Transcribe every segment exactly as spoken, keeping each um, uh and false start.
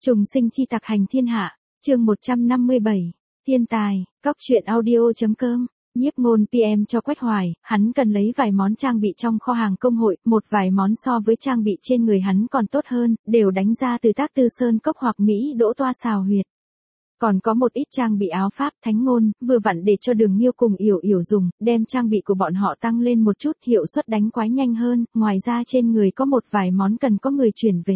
Trùng sinh chi tặc hành thiên hạ, chương một trăm năm mươi bảy, thiên tài, cóc truyện audio.com, nhiếp ngôn pê em cho Quách Hoài, hắn cần lấy vài món trang bị trong kho hàng công hội, một vài món so với trang bị trên người hắn còn tốt hơn, đều đánh ra từ tác tư sơn cốc hoặc Mỹ đỗ toa xào huyệt. Còn có một ít trang bị áo pháp thánh ngôn, vừa vặn để cho Đường Nghiêu cùng Yểu Yểu dùng, đem trang bị của bọn họ tăng lên một chút, hiệu suất đánh quái nhanh hơn, ngoài ra trên người có một vài món cần có người chuyển về.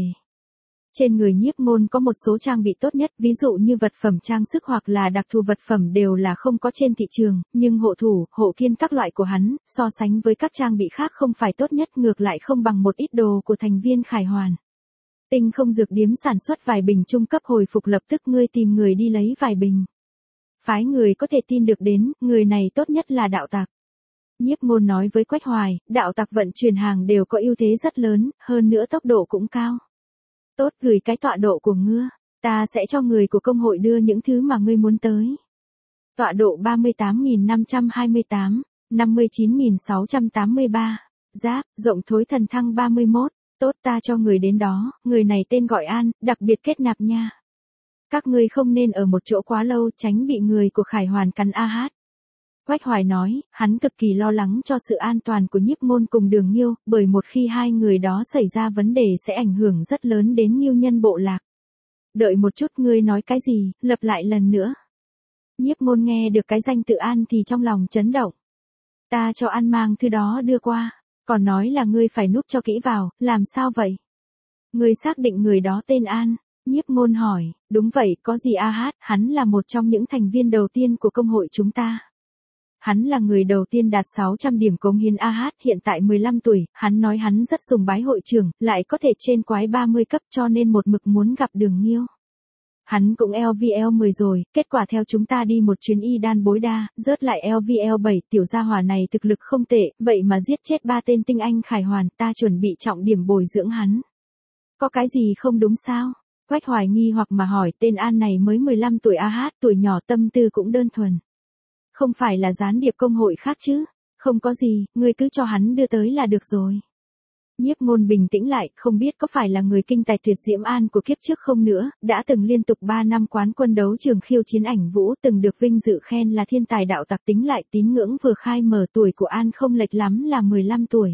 Trên người nhiếp ngôn có một số trang bị tốt nhất, ví dụ như vật phẩm trang sức hoặc là đặc thù vật phẩm đều là không có trên thị trường, nhưng hộ thủ, hộ kiên các loại của hắn, so sánh với các trang bị khác không phải tốt nhất, ngược lại không bằng một ít đồ của thành viên Khải Hoàn. Tinh không dược điếm sản xuất vài bình trung cấp hồi phục, lập tức ngươi tìm người đi lấy vài bình. Phái người có thể tin được đến, người này tốt nhất là đạo tặc. Nhiếp ngôn nói với Quách Hoài, đạo tặc vận chuyển hàng đều có ưu thế rất lớn, hơn nữa tốc độ cũng cao. Tốt, gửi cái tọa độ của ngươi, ta sẽ cho người của công hội đưa những thứ mà ngươi muốn tới. Tọa độ ba mươi tám nghìn năm trăm hai mươi tám, năm mươi chín nghìn sáu trăm tám mươi ba, Giáp, rộng thối thần thăng ba mươi mốt, tốt, ta cho người đến đó, người này tên gọi An, đặc biệt kết nạp nha. Các ngươi không nên ở một chỗ quá lâu, tránh bị người của Khải Hoàn cắn a hát. Quách Hoài nói, hắn cực kỳ lo lắng cho sự an toàn của nhiếp ngôn cùng Đường Nghiêu, bởi một khi hai người đó xảy ra vấn đề sẽ ảnh hưởng rất lớn đến Nghiêu nhân bộ lạc. Đợi một chút, ngươi nói cái gì, lặp lại lần nữa. Nhiếp ngôn nghe được cái danh tự An thì trong lòng chấn động. Ta cho An mang thứ đó đưa qua, còn nói là ngươi phải núp cho kỹ vào, làm sao vậy? Ngươi xác định người đó tên An? Nhiếp ngôn hỏi, đúng vậy, có gì a hát, hắn là một trong những thành viên đầu tiên của công hội chúng ta. Hắn là người đầu tiên đạt sáu trăm điểm cống hiến a hát, hiện tại mười lăm tuổi, hắn nói hắn rất sùng bái hội trưởng, lại có thể trên quái ba mươi cấp, cho nên một mực muốn gặp Đường Nghiêu. Hắn cũng lv lv mười rồi, kết quả theo chúng ta đi một chuyến y đan bối đa, rớt lại lv lv bảy, tiểu gia hỏa này thực lực không tệ, vậy mà giết chết ba tên tinh anh Khải Hoàn, ta chuẩn bị trọng điểm bồi dưỡng hắn. Có cái gì không đúng sao? Quách Hoài nghi hoặc mà hỏi, tên An này mới mười lăm tuổi a hát, tuổi nhỏ tâm tư cũng đơn thuần. Không phải là gián điệp công hội khác chứ? Không có gì, ngươi cứ cho hắn đưa tới là được rồi. Nhiếp ngôn bình tĩnh lại, không biết có phải là người kinh tài tuyệt diễm An của kiếp trước không nữa, đã từng liên tục ba năm quán quân đấu trường khiêu chiến ảnh vũ, từng được vinh dự khen là thiên tài đạo tặc, tính lại tín ngưỡng vừa khai mở, tuổi của An không lệch lắm là mười lăm tuổi.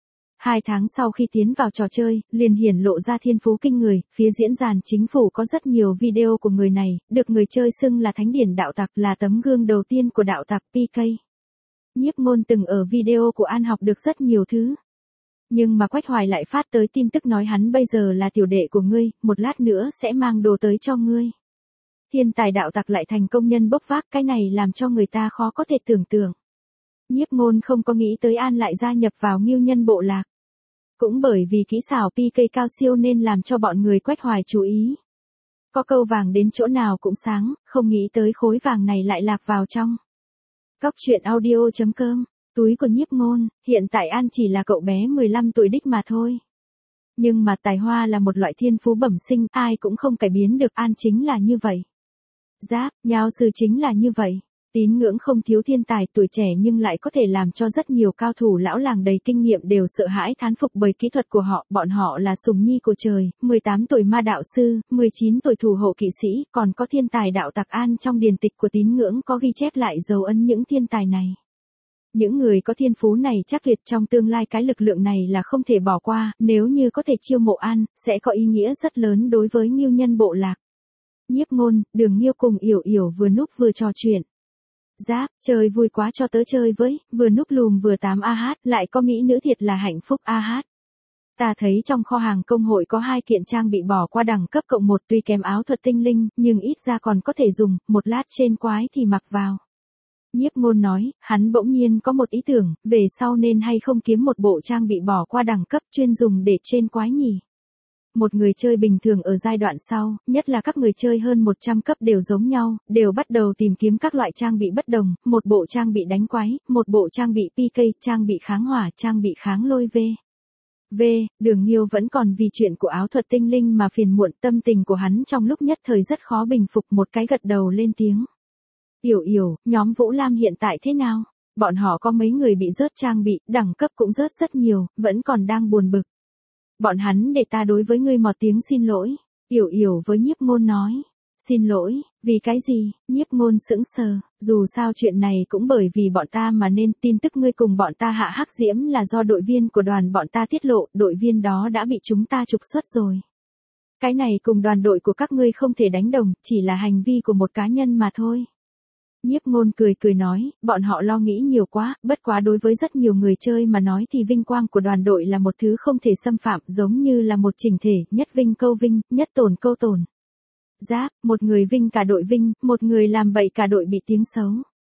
Hai tháng sau khi tiến vào trò chơi, liền hiển lộ ra thiên phú kinh người, phía diễn đàn chính phủ có rất nhiều video của người này, được người chơi xưng là thánh điển đạo tặc, là tấm gương đầu tiên của đạo tặc pê ca. Nhiếp ngôn từng ở video của An học được rất nhiều thứ. Nhưng mà Quách Hoài lại phát tới tin tức nói hắn bây giờ là tiểu đệ của ngươi, một lát nữa sẽ mang đồ tới cho ngươi. Thiên tài đạo tặc lại thành công nhân bốc vác, cái này làm cho người ta khó có thể tưởng tượng. Nhiếp ngôn không có nghĩ tới An lại gia nhập vào Nghiêu nhân bộ lạc. Cũng bởi vì kỹ xảo pê ca cao siêu nên làm cho bọn người Quách Hoài chú ý. Có câu vàng đến chỗ nào cũng sáng, không nghĩ tới khối vàng này lại lạc vào trong. Cóc truyện audio.com, túi của nhiếp ngôn, hiện tại An chỉ là cậu bé mười lăm tuổi đích mà thôi. Nhưng mà tài hoa là một loại thiên phú bẩm sinh, ai cũng không cải biến được, An chính là như vậy. Giáp, nhao sư chính là như vậy. Tín ngưỡng không thiếu thiên tài, tuổi trẻ nhưng lại có thể làm cho rất nhiều cao thủ lão làng đầy kinh nghiệm đều sợ hãi thán phục bởi kỹ thuật của họ, bọn họ là sùng nhi của trời, mười tám tuổi ma đạo sư, mười chín tuổi thủ hộ kỵ sĩ, còn có thiên tài đạo tặc An trong điển tịch của tín ngưỡng có ghi chép lại dấu ấn những thiên tài này. Những người có thiên phú này chắc tuyệt trong tương lai cái lực lượng này là không thể bỏ qua, nếu như có thể chiêu mộ An, sẽ có ý nghĩa rất lớn đối với Nghiêu nhân bộ lạc. Nhiếp ngôn, Đường Nghiêu cùng Yểu Yểu vừa núp vừa trò chuyện. Giáp, chơi vui quá cho tớ chơi với, vừa núp lùm vừa tám a hát, lại có mỹ nữ thiệt là hạnh phúc a hát. Ta thấy trong kho hàng công hội có hai kiện trang bị bỏ qua đẳng cấp cộng một, tuy kém áo thuật tinh linh, nhưng ít ra còn có thể dùng, một lát trên quái thì mặc vào. Nhiếp ngôn nói, hắn bỗng nhiên có một ý tưởng, về sau nên hay không kiếm một bộ trang bị bỏ qua đẳng cấp chuyên dùng để trên quái nhỉ. Một người chơi bình thường ở giai đoạn sau, nhất là các người chơi hơn một trăm cấp đều giống nhau, đều bắt đầu tìm kiếm các loại trang bị bất đồng, một bộ trang bị đánh quái, một bộ trang bị pê ca, trang bị kháng hỏa, trang bị kháng lôi v. V, Đường Nghiêu vẫn còn vì chuyện của áo thuật tinh linh mà phiền muộn, tâm tình của hắn trong lúc nhất thời rất khó bình phục, một cái gật đầu lên tiếng. Yểu Yểu, nhóm Vũ Lam hiện tại thế nào? Bọn họ có mấy người bị rớt trang bị, đẳng cấp cũng rớt rất nhiều, vẫn còn đang buồn bực. Bọn hắn để ta đối với ngươi một tiếng xin lỗi. Yểu Yểu với Nhiếp Ngôn nói. Xin lỗi, vì cái gì? Nhiếp Ngôn sững sờ, dù sao chuyện này cũng bởi vì bọn ta mà nên tin tức ngươi cùng bọn ta hạ hắc diễm là do đội viên của đoàn bọn ta tiết lộ, đội viên đó đã bị chúng ta trục xuất rồi. Cái này cùng đoàn đội của các ngươi không thể đánh đồng, chỉ là hành vi của một cá nhân mà thôi. Nhiếp Ngôn cười cười nói, bọn họ lo nghĩ nhiều quá, bất quá đối với rất nhiều người chơi mà nói thì vinh quang của đoàn đội là một thứ không thể xâm phạm, giống như là một chỉnh thể, nhất vinh câu vinh, nhất tổn câu tổn. Giáp, một người vinh cả đội vinh, một người làm bậy cả đội bị tiếng xấu.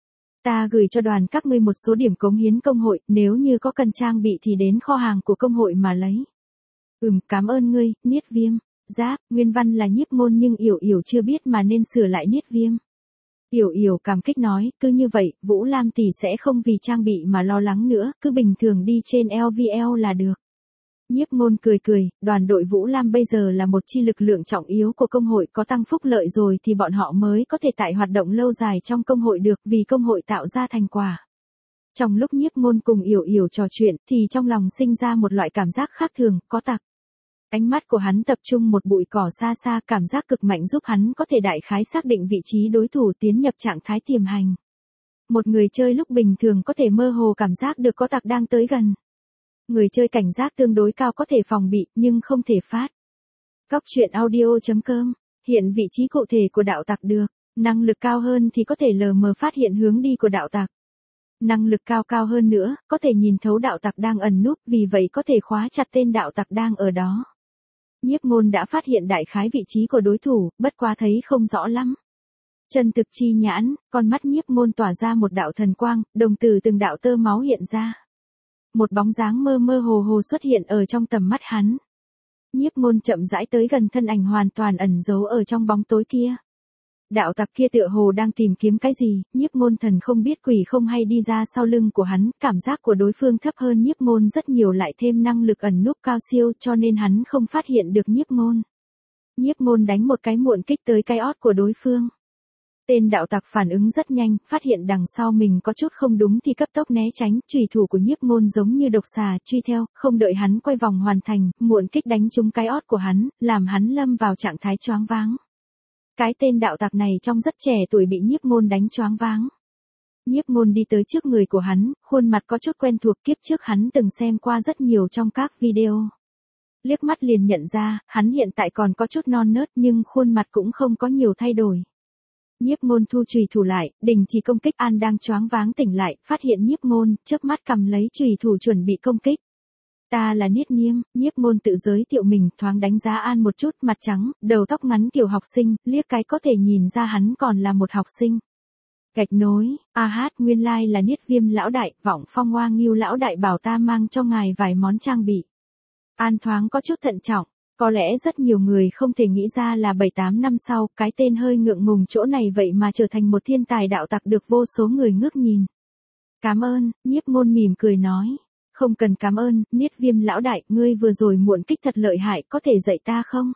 Ta gửi cho đoàn các ngươi một số điểm cống hiến công hội, nếu như có cần trang bị thì đến kho hàng của công hội mà lấy. Ừm, cảm ơn ngươi, Niết Viêm. Giáp, nguyên văn là Nhiếp Ngôn nhưng Yểu Yểu chưa biết mà nên sửa lại Niết Viêm. Yểu Yểu cảm kích nói, cứ như vậy, Vũ Lam tỷ sẽ không vì trang bị mà lo lắng nữa, cứ bình thường đi trên lờ vê lờ là được. Nhiếp Ngôn cười cười, đoàn đội Vũ Lam bây giờ là một chi lực lượng trọng yếu của công hội, có tăng phúc lợi rồi thì bọn họ mới có thể tại hoạt động lâu dài trong công hội được, vì công hội tạo ra thành quả. Trong lúc Nhiếp Ngôn cùng Yểu Yểu trò chuyện thì trong lòng sinh ra một loại cảm giác khác thường, có tặc. Ánh mắt của hắn tập trung một bụi cỏ xa xa, cảm giác cực mạnh giúp hắn có thể đại khái xác định vị trí đối thủ, tiến nhập trạng thái tiềm hành. Một người chơi lúc bình thường có thể mơ hồ cảm giác được có tặc đang tới gần. Người chơi cảnh giác tương đối cao có thể phòng bị, nhưng không thể phát. Góc truyện audio chấm com, hiện vị trí cụ thể của đạo tặc được, năng lực cao hơn thì có thể lờ mờ phát hiện hướng đi của đạo tặc. Năng lực cao cao hơn nữa, có thể nhìn thấu đạo tặc đang ẩn núp, vì vậy có thể khóa chặt tên đạo tặc đang ở đó. Nhiếp Ngôn đã phát hiện đại khái vị trí của đối thủ, bất quá thấy không rõ lắm. Chân thực chi nhãn, con mắt Nhiếp Ngôn tỏa ra một đạo thần quang, đồng tử từng đạo tơ máu hiện ra. Một bóng dáng mơ mơ hồ hồ xuất hiện ở trong tầm mắt hắn. Nhiếp Ngôn chậm rãi tới gần thân ảnh hoàn toàn ẩn giấu ở trong bóng tối kia. Đạo tặc kia tựa hồ đang tìm kiếm cái gì, Nhiếp Ngôn thần không biết quỷ không hay đi ra sau lưng của hắn, cảm giác của đối phương thấp hơn Nhiếp Ngôn rất nhiều, lại thêm năng lực ẩn núp cao siêu cho nên hắn không phát hiện được Nhiếp Ngôn. Nhiếp Ngôn đánh một cái muộn kích tới cái ót của đối phương. Tên đạo tặc phản ứng rất nhanh, phát hiện đằng sau mình có chút không đúng thì cấp tốc né tránh, chùy thủ của Nhiếp Ngôn giống như độc xà truy theo, không đợi hắn quay vòng hoàn thành, muộn kích đánh trúng cái ót của hắn, làm hắn lâm vào trạng thái choáng váng. Cái tên đạo tặc này trong rất trẻ tuổi bị Nhiếp Ngôn đánh choáng váng. Nhiếp Ngôn đi tới trước người của hắn, khuôn mặt có chút quen thuộc, kiếp trước hắn từng xem qua rất nhiều trong các video. Liếc mắt liền nhận ra, hắn hiện tại còn có chút non nớt nhưng khuôn mặt cũng không có nhiều thay đổi. Nhiếp Ngôn thu chùy thủ lại, đình chỉ công kích. An đang choáng váng tỉnh lại, phát hiện Nhiếp Ngôn, chớp mắt cầm lấy chùy thủ chuẩn bị công kích. Ta là Niết Niêm, Nhiếp Ngôn tự giới thiệu mình, thoáng đánh giá An một chút, mặt trắng, đầu tóc ngắn kiểu học sinh, liếc cái có thể nhìn ra hắn còn là một học sinh. Gạch nối, a hát, nguyên lai like là Niết Viêm lão đại, Vọng Phong Hoa Ngưu lão đại bảo ta mang cho ngài vài món trang bị. An thoáng có chút thận trọng, có lẽ rất nhiều người không thể nghĩ ra là bảy tám năm sau, cái tên hơi ngượng ngùng chỗ này vậy mà trở thành một thiên tài đạo tặc được vô số người ngước nhìn. Cảm ơn, Nhiếp Ngôn mỉm cười nói. Không cần cảm ơn, Niết Viêm lão đại, ngươi vừa rồi muộn kích thật lợi hại, có thể dạy ta không?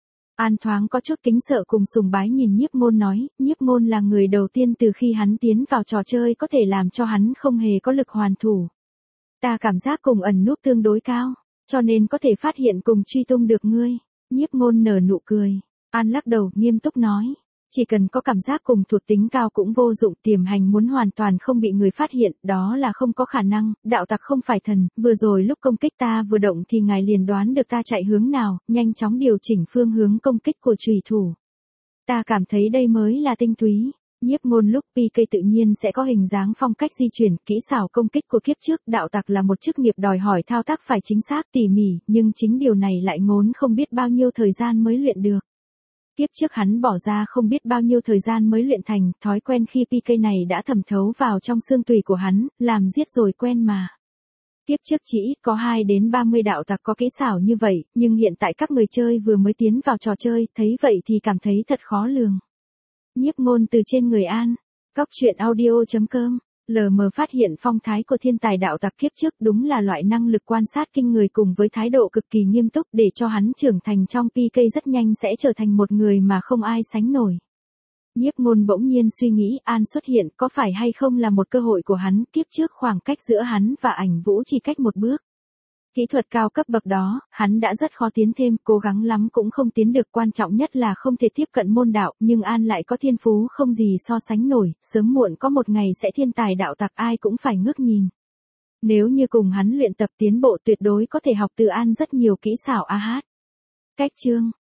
An thoáng có chút kính sợ cùng sùng bái nhìn Nhiếp Ngôn nói, Nhiếp Ngôn là người đầu tiên từ khi hắn tiến vào trò chơi có thể làm cho hắn không hề có lực hoàn thủ. Ta cảm giác cùng ẩn núp tương đối cao, cho nên có thể phát hiện cùng truy tung được ngươi. Nhiếp Ngôn nở nụ cười. An lắc đầu, nghiêm túc nói. Chỉ cần có cảm giác cùng thuộc tính cao cũng vô dụng, tiềm hành muốn hoàn toàn không bị người phát hiện, đó là không có khả năng, đạo tặc không phải thần, vừa rồi lúc công kích ta vừa động thì ngài liền đoán được ta chạy hướng nào, nhanh chóng điều chỉnh phương hướng công kích của chùy thủ. Ta cảm thấy đây mới là tinh túy. Nhiếp Ngôn lúc pê ca tự nhiên sẽ có hình dáng phong cách di chuyển, kỹ xảo công kích của kiếp trước, đạo tặc là một chức nghiệp đòi hỏi thao tác phải chính xác tỉ mỉ, nhưng chính điều này lại ngốn không biết bao nhiêu thời gian mới luyện được. Kiếp trước hắn bỏ ra không biết bao nhiêu thời gian mới luyện thành, thói quen khi pê ca này đã thẩm thấu vào trong xương tủy của hắn, làm giết rồi quen mà. Kiếp trước chỉ ít có hai đến ba mươi đạo tặc có kỹ xảo như vậy, nhưng hiện tại các người chơi vừa mới tiến vào trò chơi, thấy vậy thì cảm thấy thật khó lường. Nhiếp Ngôn từ trên người An. Góc truyện audio chấm com, lờ mờ phát hiện phong thái của thiên tài đạo tặc kiếp trước, đúng là loại năng lực quan sát kinh người cùng với thái độ cực kỳ nghiêm túc để cho hắn trưởng thành trong pê ca rất nhanh sẽ trở thành một người mà không ai sánh nổi. Nhiếp Ngôn bỗng nhiên suy nghĩ An xuất hiện có phải hay không là một cơ hội của hắn, kiếp trước khoảng cách giữa hắn và Ảnh Vũ chỉ cách một bước. Kỹ thuật cao cấp bậc đó, hắn đã rất khó tiến thêm, cố gắng lắm cũng không tiến được, quan trọng nhất là không thể tiếp cận môn đạo, nhưng An lại có thiên phú không gì so sánh nổi, sớm muộn có một ngày sẽ thiên tài đạo tặc, ai cũng phải ngước nhìn. Nếu như cùng hắn luyện tập tiến bộ tuyệt đối có thể học từ An rất nhiều kỹ xảo a hát. Cách chương